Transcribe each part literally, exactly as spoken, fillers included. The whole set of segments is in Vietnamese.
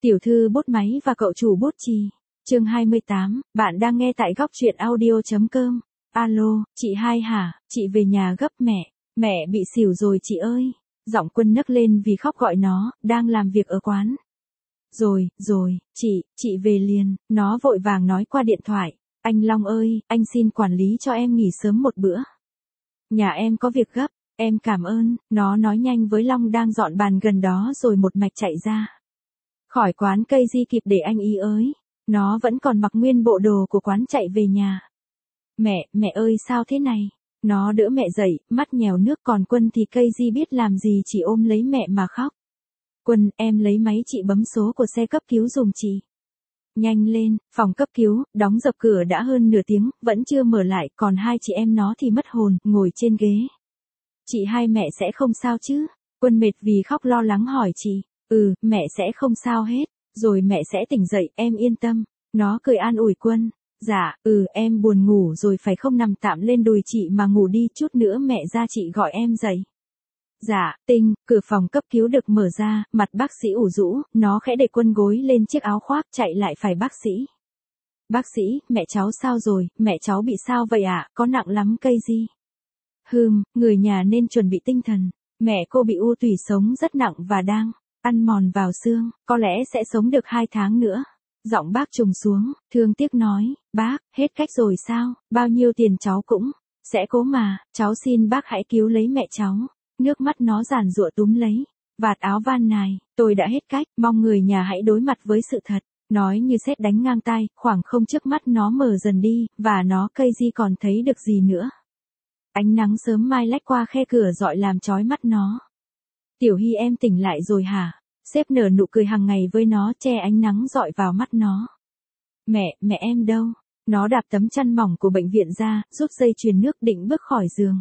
Tiểu thư bút máy và cậu chủ bút chì. Chương hai mươi tám, bạn đang nghe tại góc truyện audio chấm com. Alo, chị hai hả, chị về nhà gấp mẹ, mẹ bị xỉu rồi chị ơi. Giọng Quân nấc lên vì khóc gọi nó, đang làm việc ở quán. Rồi, rồi, chị, chị về liền, nó vội vàng nói qua điện thoại. Anh Long ơi, anh xin quản lý cho em nghỉ sớm một bữa. Nhà em có việc gấp, em cảm ơn, nó nói nhanh với Long đang dọn bàn gần đó rồi một mạch chạy ra. Khỏi quán cây di kịp để anh ý ới. Nó vẫn còn mặc nguyên bộ đồ của quán chạy về nhà. Mẹ, mẹ ơi sao thế này? Nó đỡ mẹ dậy, mắt nhèo nước còn Quân thì cây di biết làm gì chỉ ôm lấy mẹ mà khóc. Quân, em lấy máy chị bấm số của xe cấp cứu giùm chị. Nhanh lên, phòng cấp cứu, đóng dập cửa đã hơn nửa tiếng, vẫn chưa mở lại, còn hai chị em nó thì mất hồn, ngồi trên ghế. Chị hai mẹ sẽ không sao chứ? Quân mệt vì khóc lo lắng hỏi chị. Ừ, mẹ sẽ không sao hết, rồi mẹ sẽ tỉnh dậy, em yên tâm. Nó cười an ủi Quân. Dạ, ừ, em buồn ngủ rồi phải không, nằm tạm lên đùi chị mà ngủ đi, chút nữa mẹ ra chị gọi em dậy. Dạ, Tinh, cửa phòng cấp cứu được mở ra, mặt bác sĩ ủ rũ, nó khẽ để Quân gối lên chiếc áo khoác chạy lại phải bác sĩ. Bác sĩ, mẹ cháu sao rồi, mẹ cháu bị sao vậy ạ, à? Có nặng lắm cây gì? Hừm, người nhà nên chuẩn bị tinh thần, mẹ cô bị u tủy sống rất nặng và đang ăn mòn vào xương, có lẽ sẽ sống được hai tháng nữa. Giọng bác trùng xuống, thương tiếc nói, bác, hết cách rồi sao, bao nhiêu tiền cháu cũng sẽ cố mà, cháu xin bác hãy cứu lấy mẹ cháu. Nước mắt nó giàn giụa túm lấy vạt áo van nài, tôi đã hết cách, mong người nhà hãy đối mặt với sự thật. Nói như sét đánh ngang tai, khoảng không trước mắt nó mờ dần đi, và nó cây di còn thấy được gì nữa. Ánh nắng sớm mai lách qua khe cửa dọi làm chói mắt nó. Tiểu Hy em tỉnh lại rồi hả? Sếp nở nụ cười hàng ngày với nó, che ánh nắng dọi vào mắt nó. Mẹ, mẹ em đâu? Nó đạp tấm chăn mỏng của bệnh viện ra, rút dây chuyền nước định bước khỏi giường.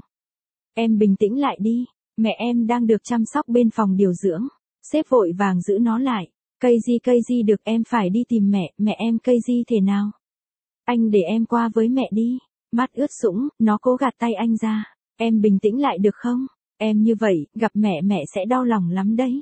Em bình tĩnh lại đi, mẹ em đang được chăm sóc bên phòng điều dưỡng. Sếp vội vàng giữ nó lại. Cây di cây di được, em phải đi tìm mẹ, mẹ em cây di thế nào? Anh để em qua với mẹ đi. Mắt ướt sũng, nó cố gạt tay anh ra. Em bình tĩnh lại được không? Em như vậy, gặp mẹ mẹ sẽ đau lòng lắm đấy.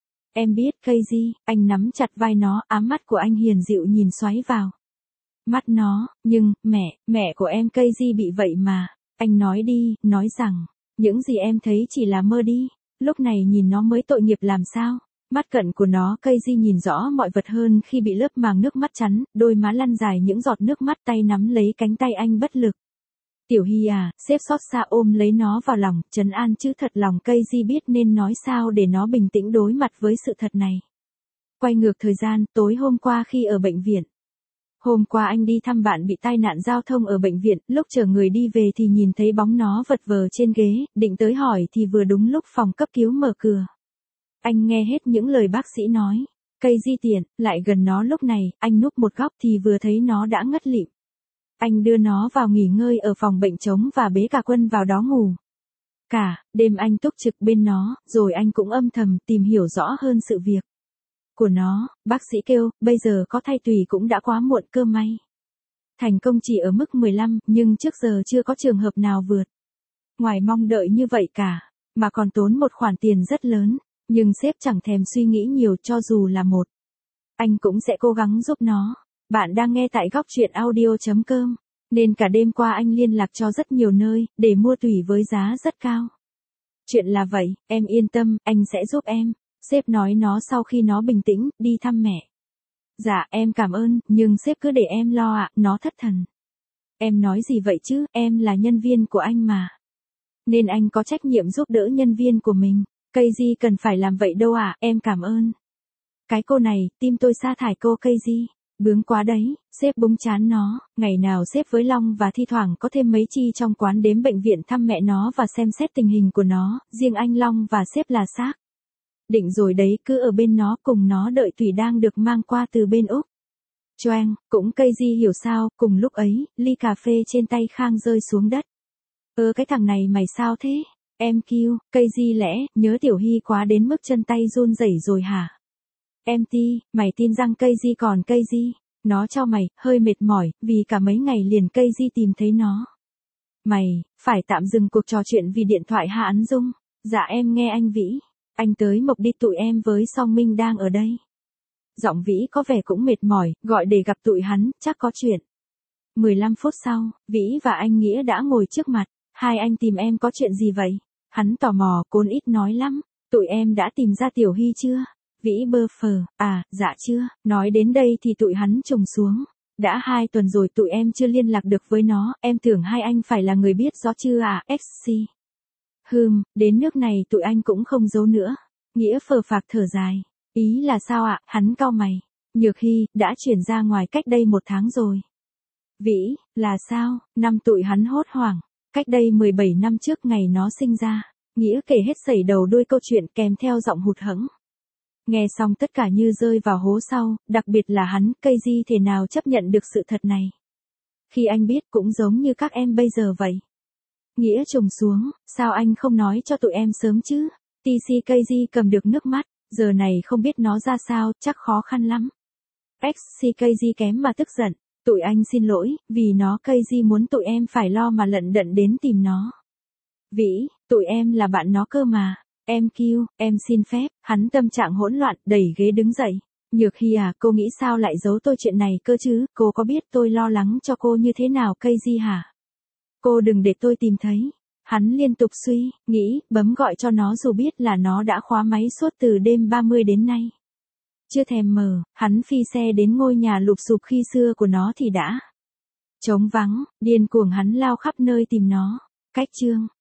Em biết cây di, anh nắm chặt vai nó, ám mắt của anh hiền dịu nhìn xoáy vào mắt nó, nhưng, mẹ, mẹ của em cây di bị vậy mà. Anh nói đi, nói rằng, những gì em thấy chỉ là mơ đi. Lúc này nhìn nó mới tội nghiệp làm sao. Mắt cận của nó cây di nhìn rõ mọi vật hơn khi bị lớp màng nước mắt chắn, đôi má lăn dài những giọt nước mắt, tay nắm lấy cánh tay anh bất lực. Tiểu Hy à, sếp xót xa ôm lấy nó vào lòng, trấn an chứ thật lòng cây di biết nên nói sao để nó bình tĩnh đối mặt với sự thật này. Quay ngược thời gian, tối hôm qua khi ở bệnh viện. Hôm qua anh đi thăm bạn bị tai nạn giao thông ở bệnh viện, lúc chờ người đi về thì nhìn thấy bóng nó vật vờ trên ghế, định tới hỏi thì vừa đúng lúc phòng cấp cứu mở cửa. Anh nghe hết những lời bác sĩ nói. Cây di tiện, lại gần nó lúc này, anh núp một góc thì vừa thấy nó đã ngất lịm. Anh đưa nó vào nghỉ ngơi ở phòng bệnh trống và bế cả Quân vào đó ngủ. Cả đêm anh túc trực bên nó, rồi anh cũng âm thầm tìm hiểu rõ hơn sự việc của nó. Bác sĩ kêu, bây giờ có thay tùy cũng đã quá muộn cơ may. Thành công chỉ ở mức mười lăm, nhưng trước giờ chưa có trường hợp nào vượt ngoài mong đợi như vậy cả, mà còn tốn một khoản tiền rất lớn. Nhưng sếp chẳng thèm suy nghĩ nhiều, cho dù là một. Anh cũng sẽ cố gắng giúp nó. Bạn đang nghe tại góc truyện audio chấm com. Nên cả đêm qua anh liên lạc cho rất nhiều nơi, để mua tùy với giá rất cao. Chuyện là vậy, em yên tâm, anh sẽ giúp em. Sếp nói nó sau khi nó bình tĩnh, đi thăm mẹ. Dạ, em cảm ơn, nhưng sếp cứ để em lo ạ, à, nó thất thần. Em nói gì vậy chứ, em là nhân viên của anh mà. Nên anh có trách nhiệm giúp đỡ nhân viên của mình. Cây di cần phải làm vậy đâu à, em cảm ơn. Cái cô này, tim tôi sa thải cô cây di. Bướng quá đấy, sếp búng chán nó. Ngày nào sếp với Long và thi thoảng có thêm mấy chi trong quán đến bệnh viện thăm mẹ nó và xem xét tình hình của nó. Riêng anh Long và sếp là xác định rồi đấy, cứ ở bên nó cùng nó đợi tùy đang được mang qua từ bên Úc. Choang, cũng cây di hiểu sao, cùng lúc ấy, ly cà phê trên tay Khang rơi xuống đất. Ơ cái thằng này mày sao thế? Em kêu, cây di lẽ, nhớ Tiểu Hy quá đến mức chân tay run rẩy rồi hả? Em ti, mày tin rằng cây di còn cây di? Nó cho mày, hơi mệt mỏi, vì cả mấy ngày liền cây di tìm thấy nó. Mày, phải tạm dừng cuộc trò chuyện vì điện thoại hả Ấn Dung? Dạ em nghe anh Vĩ. Anh tới Mộc đi, tụi em với Song Minh đang ở đây. Giọng Vĩ có vẻ cũng mệt mỏi, gọi để gặp tụi hắn, chắc có chuyện. mười lăm phút sau, Vĩ và anh Nghĩa đã ngồi trước mặt. Hai anh tìm em có chuyện gì vậy? Hắn tò mò, Côn ít nói lắm. Tụi em đã tìm ra Tiểu Hy chưa? Vĩ bơ phờ, à, dạ chưa. Nói đến đây thì tụi hắn trùng xuống. Đã hai tuần rồi tụi em chưa liên lạc được với nó, em tưởng hai anh phải là người biết rõ chưa à, ích xê. Hừm, đến nước này tụi anh cũng không giấu nữa. Nghĩa phờ phạc thở dài. Ý là sao ạ, hắn cau mày. Nhược Hy, đã chuyển ra ngoài cách đây một tháng rồi. Vĩ, là sao, năm tụi hắn hốt hoảng. Cách đây mười bảy năm trước ngày nó sinh ra. Nghĩa kể hết sẩy đầu đuôi câu chuyện kèm theo giọng hụt hẫng. Nghe xong tất cả như rơi vào hố sau, đặc biệt là hắn, cây di thể nào chấp nhận được sự thật này. Khi anh biết cũng giống như các em bây giờ vậy. Nghĩa trùng xuống, sao anh không nói cho tụi em sớm chứ? tê xê ca giê cầm được nước mắt, giờ này không biết nó ra sao, chắc khó khăn lắm. ích xê ca giê kém mà tức giận, tụi anh xin lỗi, vì nó ca giê muốn tụi em phải lo mà lận đận đến tìm nó. Vĩ, tụi em là bạn nó cơ mà. Em kêu, em xin phép, hắn tâm trạng hỗn loạn, đẩy ghế đứng dậy. Nhược Hy à, cô nghĩ sao lại giấu tôi chuyện này cơ chứ, cô có biết tôi lo lắng cho cô như thế nào ca giê hả? Cô đừng để tôi tìm thấy. Hắn liên tục suy, nghĩ, bấm gọi cho nó dù biết là nó đã khóa máy suốt từ đêm ba mươi đến nay. Chưa thèm mở, hắn phi xe đến ngôi nhà lụp xụp khi xưa của nó thì đã trống vắng, điên cuồng hắn lao khắp nơi tìm nó. Cách chương